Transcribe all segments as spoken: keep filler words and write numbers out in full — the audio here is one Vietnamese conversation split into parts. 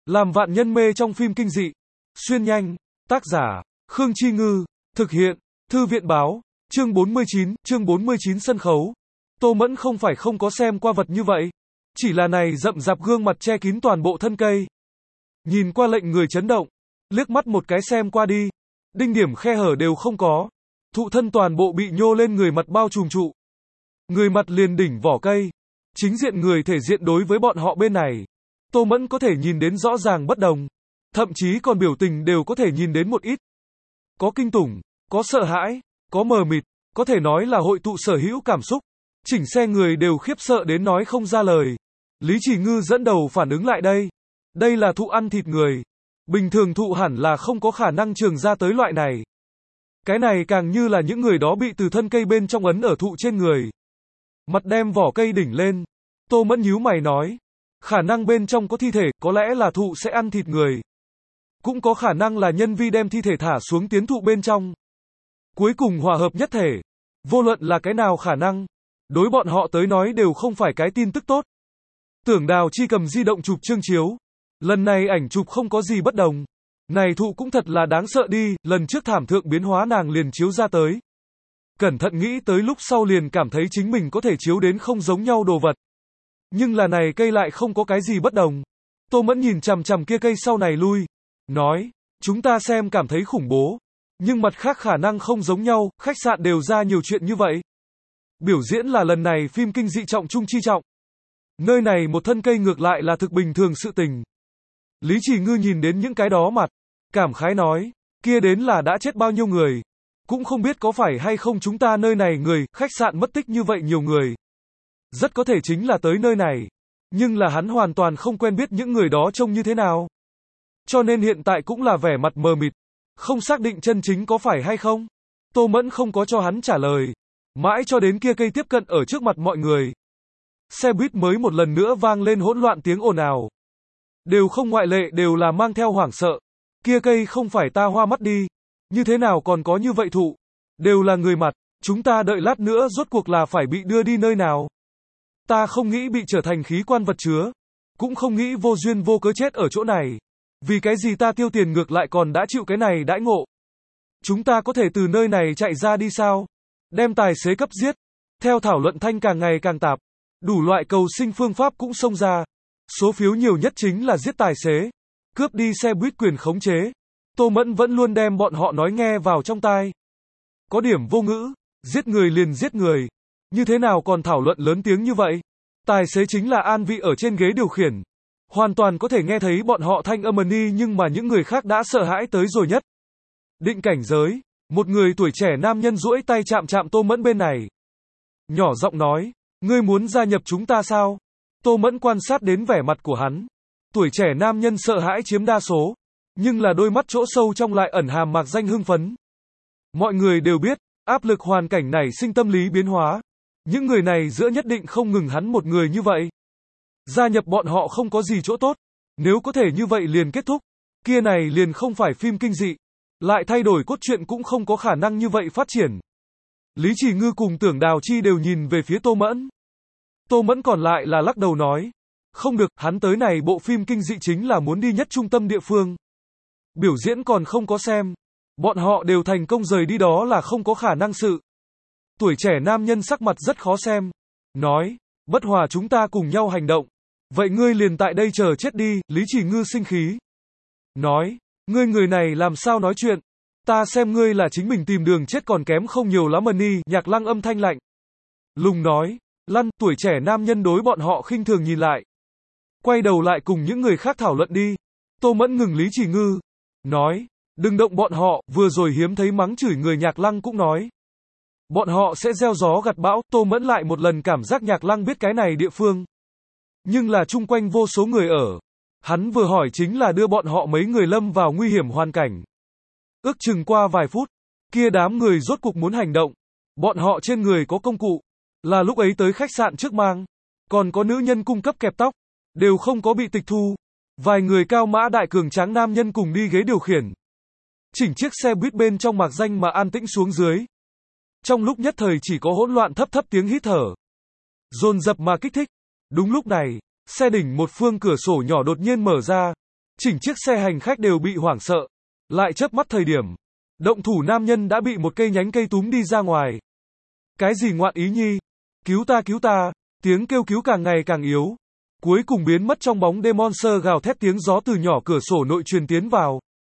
Làm vạn nhân mê trong phim kinh dị. Xuyên nhanh. Tác giả, Khương Chi Ngư. Thực hiện, Thư viện Báo. Chương bốn mươi chín, chương bốn mươi chín sân khấu. Tô Mẫn không phải không có xem qua vật như vậy. Chỉ là này rậm rạp gương mặt che kín toàn bộ thân cây. Nhìn qua lệnh người chấn động. Liếc mắt một cái xem qua đi. Đinh điểm khe hở đều không có. Thụ thân toàn bộ bị nhô lên người mặt bao trùm trụ. Người mặt liền đỉnh vỏ cây. Chính diện người thể diện đối với bọn họ bên này. Tô Mẫn có thể nhìn đến rõ ràng bất đồng. Thậm chí còn biểu tình đều có thể nhìn đến một ít. Có kinh tủng, có sợ hãi, có mờ mịt, có thể nói là hội tụ sở hữu cảm xúc. Chỉnh xe người đều khiếp sợ đến nói không ra lời. Lý Chỉ Ngư dẫn đầu phản ứng lại đây. Đây là thụ ăn thịt người. Bình thường thụ hẳn là không có khả năng trường ra tới loại này. Cái này càng như là những người đó bị từ thân cây bên trong ấn ở thụ trên người. Mặt đem vỏ cây đỉnh lên. Tô Mẫn nhíu mày nói. Khả năng bên trong có thi thể, có lẽ là thụ sẽ ăn thịt người. Cũng có khả năng là nhân vi đem thi thể thả xuống tiến thụ bên trong. Cuối cùng hòa hợp nhất thể. Vô luận là cái nào khả năng. Đối bọn họ tới nói đều không phải cái tin tức tốt. Tưởng Đào Chi cầm di động chụp chương chiếu. Lần này ảnh chụp không có gì bất đồng. Này thụ cũng thật là đáng sợ đi, lần trước thảm thượng biến hóa nàng liền chiếu ra tới. Cẩn thận nghĩ tới lúc sau liền cảm thấy chính mình có thể chiếu đến không giống nhau đồ vật. Nhưng là này cây lại không có cái gì bất đồng. Tô Mẫn nhìn chằm chằm kia cây sau này lui. Nói, chúng ta xem cảm thấy khủng bố. Nhưng mặt khác khả năng không giống nhau, khách sạn đều ra nhiều chuyện như vậy. Biểu diễn là lần này phim kinh dị trọng trung chi trọng. Nơi này một thân cây ngược lại là thực bình thường sự tình. Lý Chỉ Ngư nhìn đến những cái đó mặt. Cảm khái nói, kia đến là đã chết bao nhiêu người. Cũng không biết có phải hay không chúng ta nơi này người, khách sạn mất tích như vậy nhiều người. Rất có thể chính là tới nơi này. Nhưng là hắn hoàn toàn không quen biết những người đó trông như thế nào. Cho nên hiện tại cũng là vẻ mặt mờ mịt. Không xác định chân chính có phải hay không. Tô Mẫn không có cho hắn trả lời. Mãi cho đến kia cây tiếp cận ở trước mặt mọi người. Xe buýt mới một lần nữa vang lên hỗn loạn tiếng ồn ào. Đều không ngoại lệ đều là mang theo hoảng sợ. Kia cây không phải ta hoa mắt đi. Như thế nào còn có như vậy thụ. Đều là người mặt. Chúng ta đợi lát nữa rốt cuộc là phải bị đưa đi nơi nào. Ta không nghĩ bị trở thành khí quan vật chứa. Cũng không nghĩ vô duyên vô cớ chết ở chỗ này. Vì cái gì ta tiêu tiền ngược lại còn đã chịu cái này đãi ngộ. Chúng ta có thể từ nơi này chạy ra đi sao? Đem tài xế cấp giết. Theo thảo luận thanh càng ngày càng tạp. Đủ loại cầu sinh phương pháp cũng xông ra. Số phiếu nhiều nhất chính là giết tài xế. Cướp đi xe buýt quyền khống chế. Tô Mẫn vẫn luôn đem bọn họ nói nghe vào trong tai. Có điểm vô ngữ. Giết người liền giết người. Như thế nào còn thảo luận lớn tiếng như vậy? Tài xế chính là an vị ở trên ghế điều khiển. Hoàn toàn có thể nghe thấy bọn họ thanh âm ni nhưng mà những người khác đã sợ hãi tới rồi nhất. Định cảnh giới. Một người tuổi trẻ nam nhân duỗi tay chạm chạm Tô Mẫn bên này. Nhỏ giọng nói. Ngươi muốn gia nhập chúng ta sao? Tô Mẫn quan sát đến vẻ mặt của hắn. Tuổi trẻ nam nhân sợ hãi chiếm đa số. Nhưng là đôi mắt chỗ sâu trong lại ẩn hàm mạc danh hưng phấn. Mọi người đều biết, áp lực hoàn cảnh này sinh tâm lý biến hóa. Những người này giữa nhất định không ngừng hắn một người như vậy. Gia nhập bọn họ không có gì chỗ tốt. Nếu có thể như vậy liền kết thúc. Kia này liền không phải phim kinh dị. Lại thay đổi cốt truyện cũng không có khả năng như vậy phát triển. Lý Chỉ Ngư cùng Tưởng Đào Chi đều nhìn về phía Tô Mẫn. Tô Mẫn còn lại là lắc đầu nói. Không được, hắn tới này bộ phim kinh dị chính là muốn đi nhất trung tâm địa phương. Biểu diễn còn không có xem. Bọn họ đều thành công rời đi đó là không có khả năng sự. Tuổi trẻ nam nhân sắc mặt rất khó xem. Nói, bất hòa chúng ta cùng nhau hành động. Vậy ngươi liền tại đây chờ chết đi, Lý Chỉ Ngư sinh khí. Nói, ngươi người này làm sao nói chuyện. Ta xem ngươi là chính mình tìm đường chết còn kém không nhiều lắm ni. Nhạc Lăng âm thanh lạnh. Lùng nói, lăn, tuổi trẻ nam nhân đối bọn họ khinh thường nhìn lại. Quay đầu lại cùng những người khác thảo luận đi. Tô Mẫn ngừng Lý Chỉ Ngư. Nói, đừng động bọn họ, vừa rồi hiếm thấy mắng chửi người Nhạc Lăng cũng nói. Bọn họ sẽ gieo gió gặt bão, Tô Mẫn lại một lần cảm giác Nhạc Lăng biết cái này địa phương. Nhưng là chung quanh vô số người ở. Hắn vừa hỏi chính là đưa bọn họ mấy người lâm vào nguy hiểm hoàn cảnh. Ước chừng qua vài phút, kia đám người rốt cục muốn hành động. Bọn họ trên người có công cụ. Là lúc ấy tới khách sạn trước mang. Còn có nữ nhân cung cấp kẹp tóc. Đều không có bị tịch thu. Vài người cao mã đại cường tráng nam nhân cùng đi ghế điều khiển. Chỉnh chiếc xe buýt bên trong mạc danh mà an tĩnh xuống dưới. Trong lúc nhất thời chỉ có hỗn loạn thấp thấp tiếng hít thở. Dồn dập mà kích thích. Đúng lúc này, xe đỉnh một phương cửa sổ nhỏ đột nhiên mở ra. Chỉnh chiếc xe hành khách đều bị hoảng sợ. Lại chớp mắt thời điểm. Động thủ nam nhân đã bị một cây nhánh cây túm đi ra ngoài. Cái gì ngoạn ý nhi? Cứu ta cứu ta, tiếng kêu cứu càng ngày càng yếu. Cuối cùng biến mất trong bóng đêm. Monster gào thét, tiếng gió từ nhỏ cửa sổ nội truyền tiến vào.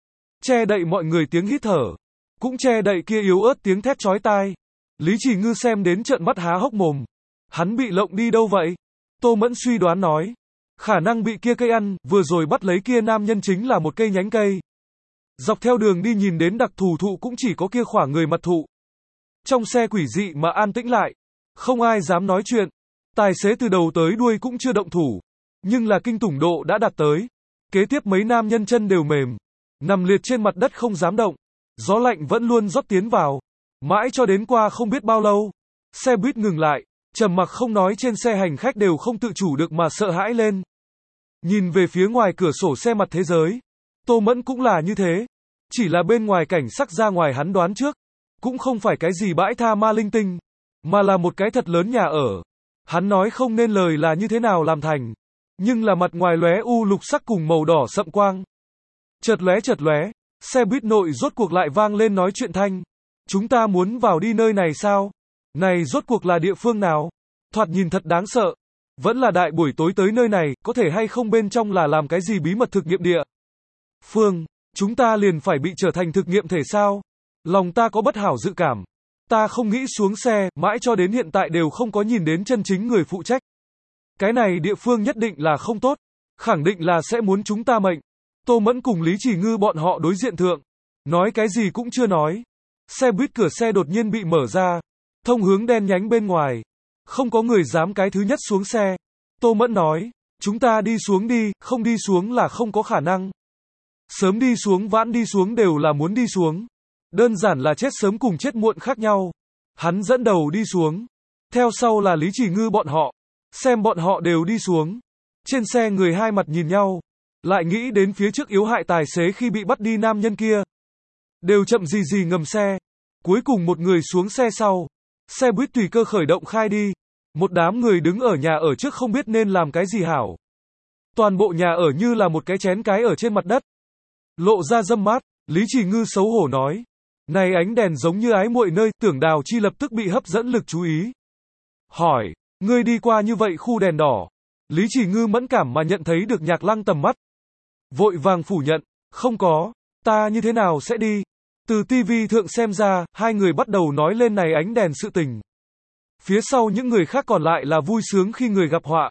Che đậy mọi người tiếng hít thở. Cũng che đậy kia yếu ớt tiếng thét chói tai. Lý Chỉ Ngư xem đến trợn mắt há hốc mồm. Hắn bị lộng đi đâu vậy? Tô Mẫn suy đoán nói. Khả năng bị kia cây ăn, vừa rồi bắt lấy kia nam nhân chính là một cây nhánh cây. Dọc theo đường đi nhìn đến đặc thù thụ cũng chỉ có kia khoảng người mật thụ. Trong xe quỷ dị mà an tĩnh lại. Không ai dám nói chuyện. Tài xế từ đầu tới đuôi cũng chưa động thủ. Nhưng là kinh tủng độ đã đạt tới. Kế tiếp mấy nam nhân chân đều mềm. Nằm liệt trên mặt đất không dám động. Gió lạnh vẫn luôn rót tiến vào. Mãi cho đến qua không biết bao lâu. Xe buýt ngừng lại. Trầm mặc không nói, trên xe hành khách đều không tự chủ được mà sợ hãi lên. Nhìn về phía ngoài cửa sổ xe mặt thế giới. Tô Mẫn cũng là như thế. Chỉ là bên ngoài cảnh sắc ra ngoài hắn đoán trước. Cũng không phải cái gì bãi tha ma linh tinh. Mà là một cái thật lớn nhà ở. Hắn nói không nên lời là như thế nào làm thành. Nhưng là mặt ngoài lóe u lục sắc cùng màu đỏ sậm quang. Chợt lóe chợt lóe. Xe buýt nội rốt cuộc lại vang lên nói chuyện thanh. Chúng ta muốn vào đi nơi này sao? Này rốt cuộc là địa phương nào? Thoạt nhìn thật đáng sợ. Vẫn là đại buổi tối tới nơi này, có thể hay không bên trong là làm cái gì bí mật thực nghiệm địa? Phương, chúng ta liền phải bị trở thành thực nghiệm thể sao? Lòng ta có bất hảo dự cảm. Ta không nghĩ xuống xe, mãi cho đến hiện tại đều không có nhìn đến chân chính người phụ trách. Cái này địa phương nhất định là không tốt. Khẳng định là sẽ muốn chúng ta mệnh. Tô Mẫn cùng Lý Chỉ Ngư bọn họ đối diện thượng. Nói cái gì cũng chưa nói. Xe buýt cửa xe đột nhiên bị mở ra. Thông hướng đen nhánh bên ngoài. Không có người dám cái thứ nhất xuống xe. Tô Mẫn nói. Chúng ta đi xuống đi, không đi xuống là không có khả năng. Sớm đi xuống vãn đi xuống đều là muốn đi xuống. Đơn giản là chết sớm cùng chết muộn khác nhau. Hắn dẫn đầu đi xuống. Theo sau là Lý Chỉ Ngư bọn họ. Xem bọn họ đều đi xuống. Trên xe người hai mặt nhìn nhau. Lại nghĩ đến phía trước yếu hại tài xế khi bị bắt đi nam nhân kia. Đều chậm gì gì ngầm xe. Cuối cùng một người xuống xe sau. Xe buýt tùy cơ khởi động khai đi. Một đám người đứng ở nhà ở trước không biết nên làm cái gì hảo. Toàn bộ nhà ở như là một cái chén cái ở trên mặt đất. Lộ ra dâm mát. Lý Chỉ Ngư xấu hổ nói. Này ánh đèn giống như ái muội nơi. Tưởng Đào Chi lập tức bị hấp dẫn lực chú ý. Hỏi. Ngươi đi qua như vậy khu đèn đỏ. Lý Chỉ Ngư mẫn cảm mà nhận thấy được Nhạc Lăng tầm mắt. Vội vàng phủ nhận. Không có. Ta như thế nào sẽ đi? Từ tivi thượng xem ra, hai người bắt đầu nói lên này ánh đèn sự tình. Phía sau những người khác còn lại là vui sướng khi người gặp họa.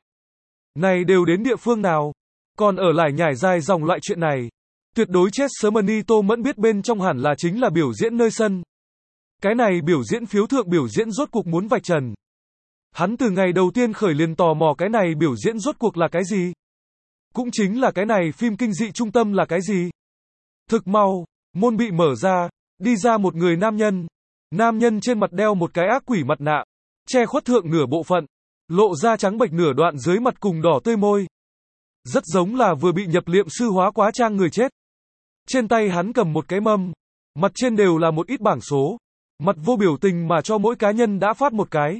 Này đều đến địa phương nào? Còn ở lại nhải dài dòng loại chuyện này. Tuyệt đối chết sớm. Ni Tô Mẫn biết bên trong hẳn là chính là biểu diễn nơi sân. Cái này biểu diễn phiếu thượng biểu diễn rốt cuộc muốn vạch trần. Hắn từ ngày đầu tiên khởi liền tò mò cái này biểu diễn rốt cuộc là cái gì? Cũng chính là cái này phim kinh dị trung tâm là cái gì? Thực mau, môn bị mở ra, đi ra một người nam nhân. Nam nhân trên mặt đeo một cái ác quỷ mặt nạ, che khuất thượng nửa bộ phận, lộ ra trắng bệch nửa đoạn dưới mặt cùng đỏ tươi môi. Rất giống là vừa bị nhập liệm sư hóa quá trang người chết. Trên tay hắn cầm một cái mâm, mặt trên đều là một ít bảng số, mặt vô biểu tình mà cho mỗi cá nhân đã phát một cái.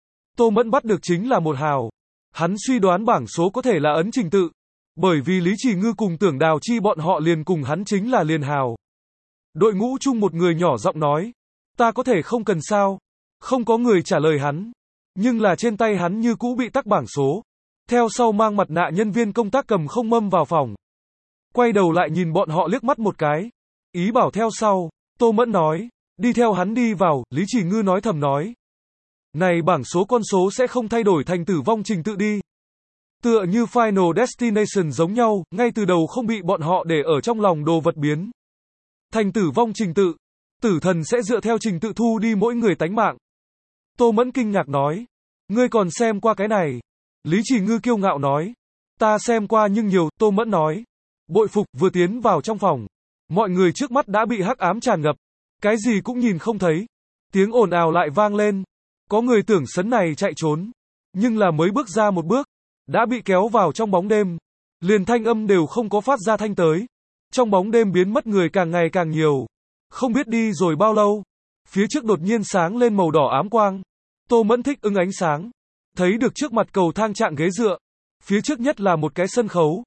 Tô Mẫn bắt được chính là một hào. Hắn suy đoán bảng số có thể là ấn trình tự. Bởi vì Lý Chỉ Ngư cùng Tưởng Đào Chi bọn họ liền cùng hắn chính là liền hào. Đội ngũ chung một người nhỏ giọng nói. Ta có thể không cần sao. Không có người trả lời hắn. Nhưng là trên tay hắn như cũ bị tắc bảng số. Theo sau mang mặt nạ nhân viên công tác cầm không mâm vào phòng. Quay đầu lại nhìn bọn họ liếc mắt một cái. Ý bảo theo sau. Tô Mẫn nói. Đi theo hắn đi vào. Lý Chỉ Ngư nói thầm nói. Này bảng số con số sẽ không thay đổi thành tử vong trình tự đi. Tựa như Final Destination giống nhau, ngay từ đầu không bị bọn họ để ở trong lòng đồ vật biến. Thành tử vong trình tự. Tử thần sẽ dựa theo trình tự thu đi mỗi người tánh mạng. Tô Mẫn kinh ngạc nói. Ngươi còn xem qua cái này. Lý Chỉ Ngư kiêu ngạo nói. Ta xem qua nhưng nhiều, Tô Mẫn nói. Bội phục, vừa tiến vào trong phòng. Mọi người trước mắt đã bị hắc ám tràn ngập. Cái gì cũng nhìn không thấy. Tiếng ồn ào lại vang lên. Có người tưởng sấn này chạy trốn. Nhưng là mới bước ra một bước. Đã bị kéo vào trong bóng đêm. Liền thanh âm đều không có phát ra thanh tới. Trong bóng đêm biến mất người càng ngày càng nhiều. Không biết đi rồi bao lâu. Phía trước đột nhiên sáng lên màu đỏ ám quang. Tô Mẫn thích ứng ánh sáng. Thấy được trước mặt cầu thang trạng ghế dựa. Phía trước nhất là một cái sân khấu.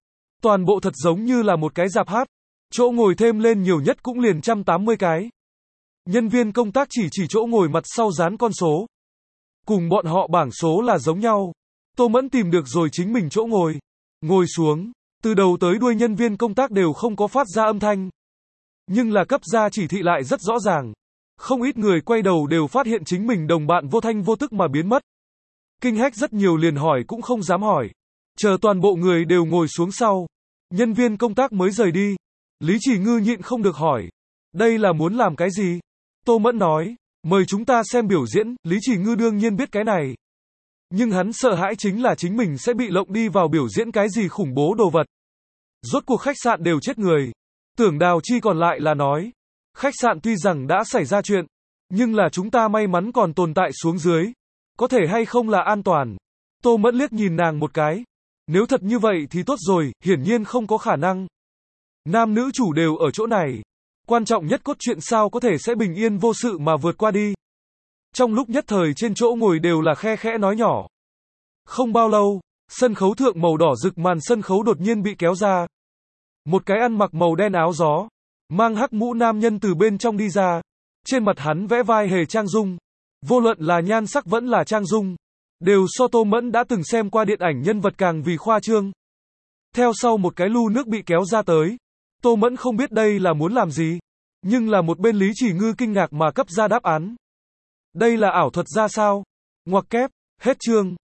Toàn bộ thật giống như là một cái rạp hát. Chỗ ngồi thêm lên nhiều nhất cũng liền một trăm tám mươi cái. Nhân viên công tác chỉ chỉ chỗ ngồi mặt sau dán con số. Cùng bọn họ bảng số là giống nhau. Tô Mẫn tìm được rồi chính mình chỗ ngồi. Ngồi xuống, từ đầu tới đuôi nhân viên công tác đều không có phát ra âm thanh. Nhưng là cấp ra chỉ thị lại rất rõ ràng. Không ít người quay đầu đều phát hiện chính mình đồng bạn vô thanh vô tức mà biến mất. Kinh hách rất nhiều liền hỏi cũng không dám hỏi. Chờ toàn bộ người đều ngồi xuống sau. Nhân viên công tác mới rời đi. Lý Chỉ Ngư nhịn không được hỏi. Đây là muốn làm cái gì? Tô Mẫn nói. Mời chúng ta xem biểu diễn. Lý Chỉ Ngư đương nhiên biết cái này. Nhưng hắn sợ hãi chính là chính mình sẽ bị lộng đi vào biểu diễn cái gì khủng bố đồ vật. Rốt cuộc khách sạn đều chết người. Tưởng Đào Chi còn lại là nói. Khách sạn tuy rằng đã xảy ra chuyện. Nhưng là chúng ta may mắn còn tồn tại xuống dưới. Có thể hay không là an toàn. Tô Mẫn liếc nhìn nàng một cái. Nếu thật như vậy thì tốt rồi, hiển nhiên không có khả năng. Nam nữ chủ đều ở chỗ này. Quan trọng nhất cốt truyện sao có thể sẽ bình yên vô sự mà vượt qua đi. Trong lúc nhất thời trên chỗ ngồi đều là khe khẽ nói nhỏ. Không bao lâu, sân khấu thượng màu đỏ rực màn sân khấu đột nhiên bị kéo ra. Một cái ăn mặc màu đen áo gió, mang hắc mũ nam nhân từ bên trong đi ra. Trên mặt hắn vẽ vai hề trang dung. Vô luận là nhan sắc vẫn là trang dung. Đều so Tô Mẫn đã từng xem qua điện ảnh nhân vật càng vì khoa trương. Theo sau một cái lu nước bị kéo ra tới. Tô Mẫn không biết đây là muốn làm gì. Nhưng là một bên Lý Chỉ Ngư kinh ngạc mà cấp ra đáp án. Đây là ảo thuật ra sao? Ngoặc kép, hết chương.